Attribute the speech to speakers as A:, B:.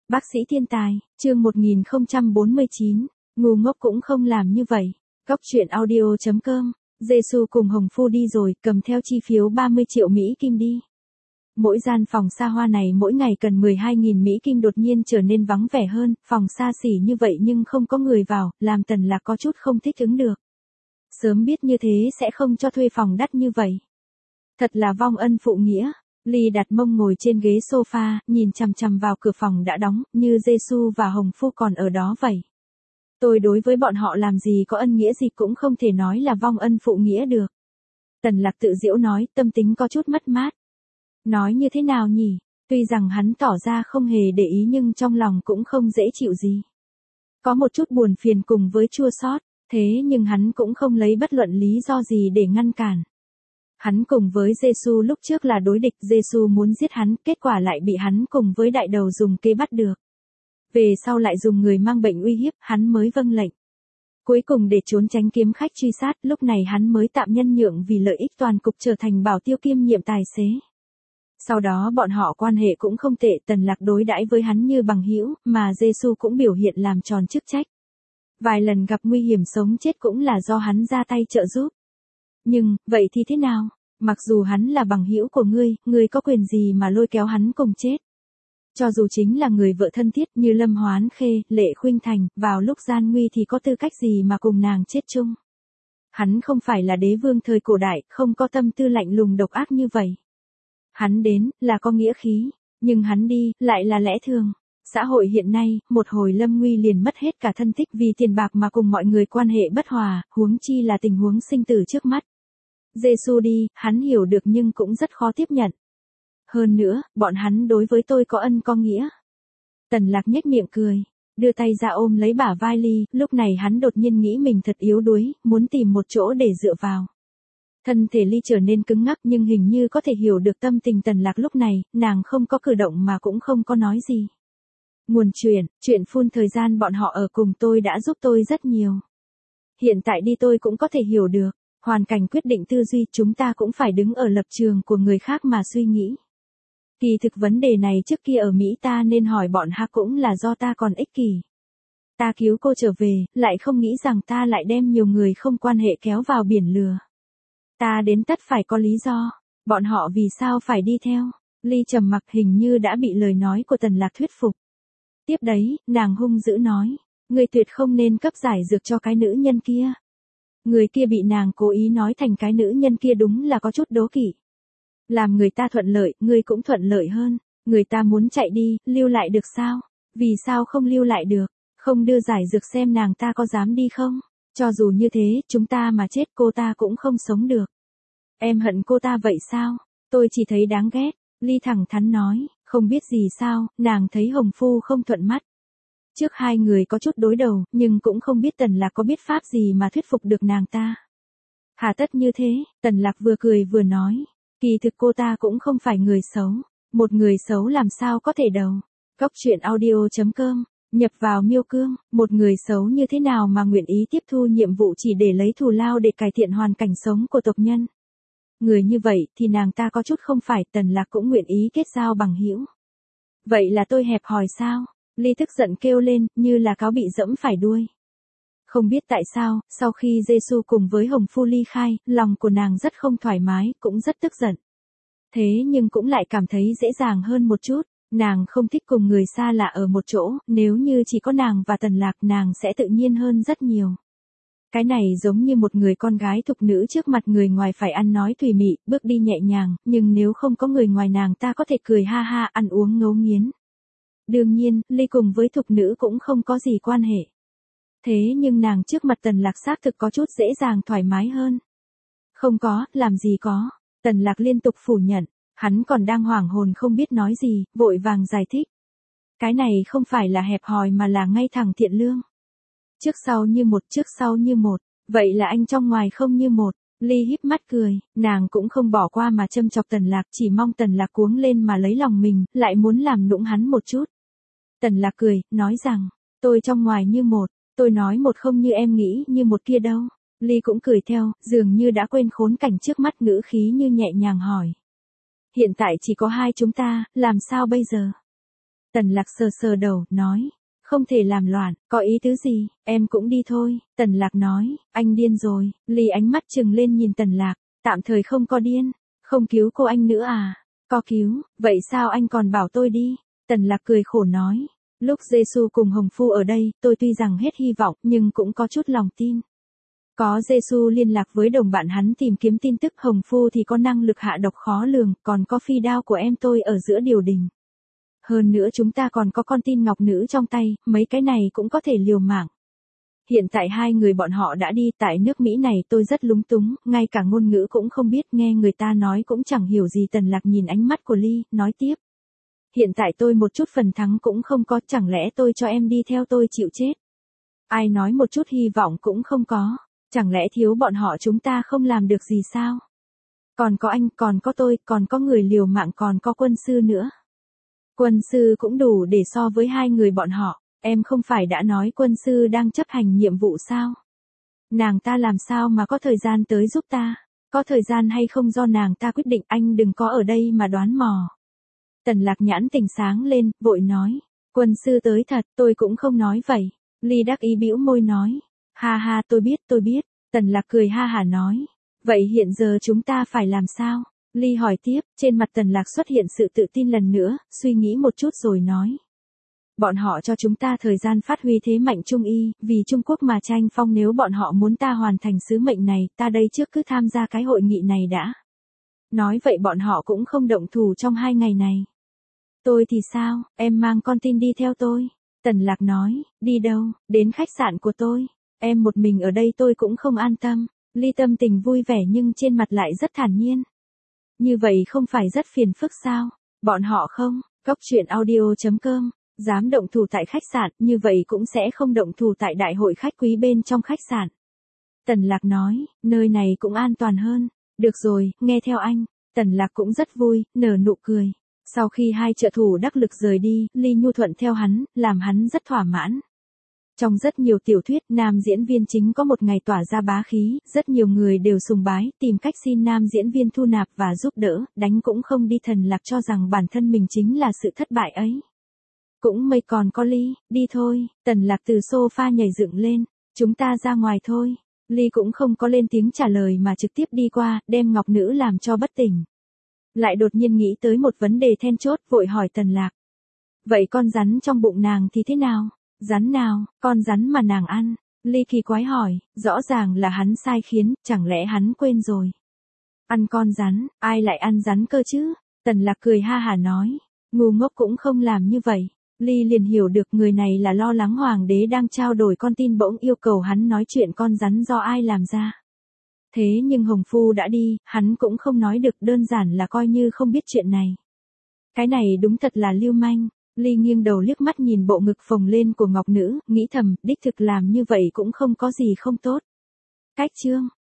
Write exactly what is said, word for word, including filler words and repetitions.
A: Bác sĩ thiên tài, chương một nghìn không trăm bốn mươi chín, ngu ngốc cũng không làm như vậy. Góc truyện audio chấm com, Giê-xu cùng Hồng Phu đi rồi, cầm theo chi phiếu ba mươi triệu Mỹ Kim đi. Mỗi gian phòng xa hoa này mỗi ngày cần mười hai nghìn Mỹ Kim đột nhiên trở nên vắng vẻ hơn, phòng xa xỉ như vậy nhưng không có người vào, làm Tần Lạc có chút không thích ứng được. Sớm biết như thế sẽ không cho thuê phòng đắt như vậy. Thật là vong ân phụ nghĩa. Ly đặt mông ngồi trên ghế sofa, nhìn chằm chằm vào cửa phòng đã đóng, như Giê-xu và Hồng Phu còn ở đó vậy. Tôi đối với bọn họ làm gì có ân nghĩa gì cũng không thể nói là vong ân phụ nghĩa được. Tần Lạc tự giễu nói, tâm tính có chút mất mát. Nói như thế nào nhỉ? Tuy rằng hắn tỏ ra không hề để ý nhưng trong lòng cũng không dễ chịu gì. Có một chút buồn phiền cùng với chua xót, thế nhưng hắn cũng không lấy bất luận lý do gì để ngăn cản. Hắn cùng với Giê-xu lúc trước là đối địch, Giê-xu muốn giết hắn, kết quả lại bị hắn cùng với đại đầu dùng kế bắt được. Về sau lại dùng người mang bệnh uy hiếp, hắn mới vâng lệnh. Cuối cùng để trốn tránh kiếm khách truy sát, lúc này hắn mới tạm nhân nhượng vì lợi ích toàn cục trở thành bảo tiêu kiêm nhiệm tài xế. Sau đó bọn họ quan hệ cũng không tệ, Tần Lạc đối đãi với hắn như bằng hữu, mà Giê-xu cũng biểu hiện làm tròn chức trách. Vài lần gặp nguy hiểm sống chết cũng là do hắn ra tay trợ giúp. Nhưng, vậy thì thế nào? Mặc dù hắn là bằng hữu của ngươi, ngươi có quyền gì mà lôi kéo hắn cùng chết? Cho dù chính là người vợ thân thiết như Lâm Hoán Khê, Lệ Khuynh Thành, vào lúc gian nguy thì có tư cách gì mà cùng nàng chết chung? Hắn không phải là đế vương thời cổ đại, không có tâm tư lạnh lùng độc ác như vậy. Hắn đến, là có nghĩa khí, nhưng hắn đi, lại là lẽ thường. Xã hội hiện nay, một hồi lâm nguy liền mất hết cả thân thích vì tiền bạc mà cùng mọi người quan hệ bất hòa, huống chi là tình huống sinh tử trước mắt. Giê-xu đi, hắn hiểu được nhưng cũng rất khó tiếp nhận. Hơn nữa, bọn hắn đối với tôi có ân có nghĩa. Tần Lạc nhếch miệng cười, đưa tay ra ôm lấy bả vai Ly, lúc này hắn đột nhiên nghĩ mình thật yếu đuối, muốn tìm một chỗ để dựa vào. Thân thể Ly trở nên cứng ngắc nhưng hình như có thể hiểu được tâm tình Tần Lạc lúc này, nàng không có cử động mà cũng không có nói gì. Nguồn chuyện, chuyện phun thời gian bọn họ ở cùng tôi đã giúp tôi rất nhiều. Hiện tại đi tôi cũng có thể hiểu được, hoàn cảnh quyết định tư duy, chúng ta cũng phải đứng ở lập trường của người khác mà suy nghĩ. Kỳ thực vấn đề này trước kia ở Mỹ ta nên hỏi bọn hắn cũng là do ta còn ích kỷ. Ta cứu cô trở về, lại không nghĩ rằng ta lại đem nhiều người không quan hệ kéo vào biển lừa. Ta đến tất phải có lý do, bọn họ vì sao phải đi theo. Ly trầm mặc, hình như đã bị lời nói của Tần Lạc thuyết phục. Tiếp đấy, nàng hung dữ nói, người tuyệt không nên cấp giải dược cho cái nữ nhân kia. Người kia bị nàng cố ý nói thành cái nữ nhân kia đúng là có chút đố kỵ. Làm người ta thuận lợi, người cũng thuận lợi hơn. Người ta muốn chạy đi, lưu lại được sao? Vì sao không lưu lại được? Không đưa giải dược xem nàng ta có dám đi không? Cho dù như thế, chúng ta mà chết cô ta cũng không sống được. Em hận cô ta vậy sao? Tôi chỉ thấy đáng ghét. Ly thẳng thắn nói, không biết gì sao, nàng thấy Hồng Phu không thuận mắt. Trước hai người có chút đối đầu, nhưng cũng không biết Tần Lạc có biết pháp gì mà thuyết phục được nàng ta. Hà tất như thế, Tần Lạc vừa cười vừa nói, kỳ thực cô ta cũng không phải người xấu, một người xấu làm sao có thể đâu. Góc truyện audio chấm com, nhập vào miêu cương, một người xấu như thế nào mà nguyện ý tiếp thu nhiệm vụ chỉ để lấy thù lao để cải thiện hoàn cảnh sống của tộc nhân. Người như vậy thì nàng ta có chút không phải, Tần Lạc cũng nguyện ý kết giao bằng hữu. Vậy là tôi hẹp hòi sao? Ly tức giận kêu lên, như là cáo bị dẫm phải đuôi. Không biết tại sao, sau khi Giê-xu cùng với Hồng Phu ly khai, lòng của nàng rất không thoải mái, cũng rất tức giận. Thế nhưng cũng lại cảm thấy dễ dàng hơn một chút, nàng không thích cùng người xa lạ ở một chỗ, nếu như chỉ có nàng và Tần Lạc nàng sẽ tự nhiên hơn rất nhiều. Cái này giống như một người con gái thục nữ trước mặt người ngoài phải ăn nói thùy mị, bước đi nhẹ nhàng, nhưng nếu không có người ngoài nàng ta có thể cười ha ha, ăn uống ngấu nghiến. Đương nhiên, Ly cùng với thục nữ cũng không có gì quan hệ. Thế nhưng nàng trước mặt Tần Lạc xác thực có chút dễ dàng thoải mái hơn. Không có, làm gì có. Tần Lạc liên tục phủ nhận, hắn còn đang hoảng hồn không biết nói gì, vội vàng giải thích. Cái này không phải là hẹp hòi mà là ngay thẳng thiện lương. Trước sau như một, trước sau như một, vậy là anh trong ngoài không như một. Ly híp mắt cười, nàng cũng không bỏ qua mà châm chọc Tần Lạc, chỉ mong Tần Lạc cuống lên mà lấy lòng mình, lại muốn làm nũng hắn một chút. Tần Lạc cười, nói rằng, tôi trong ngoài như một, tôi nói một không như em nghĩ như một kia đâu. Ly cũng cười theo, dường như đã quên khốn cảnh trước mắt, ngữ khí như nhẹ nhàng hỏi. Hiện tại chỉ có hai chúng ta, làm sao bây giờ? Tần Lạc sờ sờ đầu, nói. Không thể làm loạn, có ý tứ gì, em cũng đi thôi. Tần Lạc nói, anh điên rồi. Ly ánh mắt trừng lên nhìn Tần Lạc, tạm thời không có điên. Không cứu cô anh nữa à? Có cứu, vậy sao anh còn bảo tôi đi? Tần Lạc cười khổ nói. Lúc Giê-xu cùng Hồng Phu ở đây, tôi tuy rằng hết hy vọng, nhưng cũng có chút lòng tin. Có Giê-xu liên lạc với đồng bạn hắn tìm kiếm tin tức, Hồng Phu thì có năng lực hạ độc khó lường, còn có phi đao của em tôi ở giữa điều đình. Hơn nữa chúng ta còn có con tin ngọc nữ trong tay, mấy cái này cũng có thể liều mạng. Hiện tại hai người bọn họ đã đi, tại nước Mỹ này tôi rất lúng túng, ngay cả ngôn ngữ cũng không biết, nghe người ta nói cũng chẳng hiểu gì. Tần Lạc nhìn ánh mắt của Ly, nói tiếp. Hiện tại tôi một chút phần thắng cũng không có, chẳng lẽ tôi cho em đi theo tôi chịu chết? Ai nói một chút hy vọng cũng không có, chẳng lẽ thiếu bọn họ chúng ta không làm được gì sao? Còn có anh, còn có tôi, còn có người liều mạng, còn có quân sư nữa. Quân sư cũng đủ để so với hai người bọn họ, em không phải đã nói quân sư đang chấp hành nhiệm vụ sao? Nàng ta làm sao mà có thời gian tới giúp ta? Có thời gian hay không do nàng ta quyết định, anh đừng có ở đây mà đoán mò. Tần Lạc nhãn tỉnh sáng lên, vội nói. Quân sư tới thật, tôi cũng không nói vậy. Ly đắc ý bĩu môi nói. Ha ha, tôi biết, tôi biết. Tần Lạc cười ha hả nói. Vậy hiện giờ chúng ta phải làm sao? Ly hỏi tiếp, trên mặt Tần Lạc xuất hiện sự tự tin lần nữa, suy nghĩ một chút rồi nói. Bọn họ cho chúng ta thời gian phát huy thế mạnh Trung Y, vì Trung Quốc mà tranh phong, nếu bọn họ muốn ta hoàn thành sứ mệnh này, ta đây trước cứ tham gia cái hội nghị này đã. Nói vậy bọn họ cũng không động thủ trong hai ngày này. Tôi thì sao, em mang con tin đi theo tôi. Tần Lạc nói, đi đâu, đến khách sạn của tôi. Em một mình ở đây tôi cũng không an tâm. Ly tâm tình vui vẻ nhưng trên mặt lại rất thản nhiên. Như vậy không phải rất phiền phức sao? Bọn họ không, Cốc truyện audio chấm com, dám động thủ tại khách sạn, như vậy cũng sẽ không động thủ tại đại hội khách quý bên trong khách sạn. Tần Lạc nói, nơi này cũng an toàn hơn. Được rồi, nghe theo anh. Tần Lạc cũng rất vui, nở nụ cười. Sau khi hai trợ thủ đắc lực rời đi, Ly nhu thuận theo hắn, làm hắn rất thỏa mãn. Trong rất nhiều tiểu thuyết, nam diễn viên chính có một ngày tỏa ra bá khí, rất nhiều người đều sùng bái, tìm cách xin nam diễn viên thu nạp và giúp đỡ, đánh cũng không đi. Tần Lạc cho rằng bản thân mình chính là sự thất bại ấy. Cũng may còn có Ly, đi thôi. Tần Lạc từ sofa nhảy dựng lên, chúng ta ra ngoài thôi. Ly cũng không có lên tiếng trả lời mà trực tiếp đi qua, đem ngọc nữ làm cho bất tỉnh. Lại đột nhiên nghĩ tới một vấn đề then chốt, vội hỏi Tần Lạc. Vậy con rắn trong bụng nàng thì thế nào? Rắn nào, con rắn mà nàng ăn? Ly kỳ quái hỏi, rõ ràng là hắn sai khiến, chẳng lẽ hắn quên rồi? Ăn con rắn, ai lại ăn rắn cơ chứ? Tần Lạc cười ha hả nói, ngu ngốc cũng không làm như vậy. Ly liền hiểu được người này là lo lắng hoàng đế đang trao đổi con tin, bỗng yêu cầu hắn nói chuyện con rắn do ai làm ra. Thế nhưng Hồng Phu đã đi, hắn cũng không nói được, đơn giản là coi như không biết chuyện này. Cái này đúng thật là lưu manh. Ly nghiêng đầu liếc mắt nhìn bộ ngực phồng lên của ngọc nữ, nghĩ thầm, đích thực làm như vậy cũng không có gì không tốt. Cách chương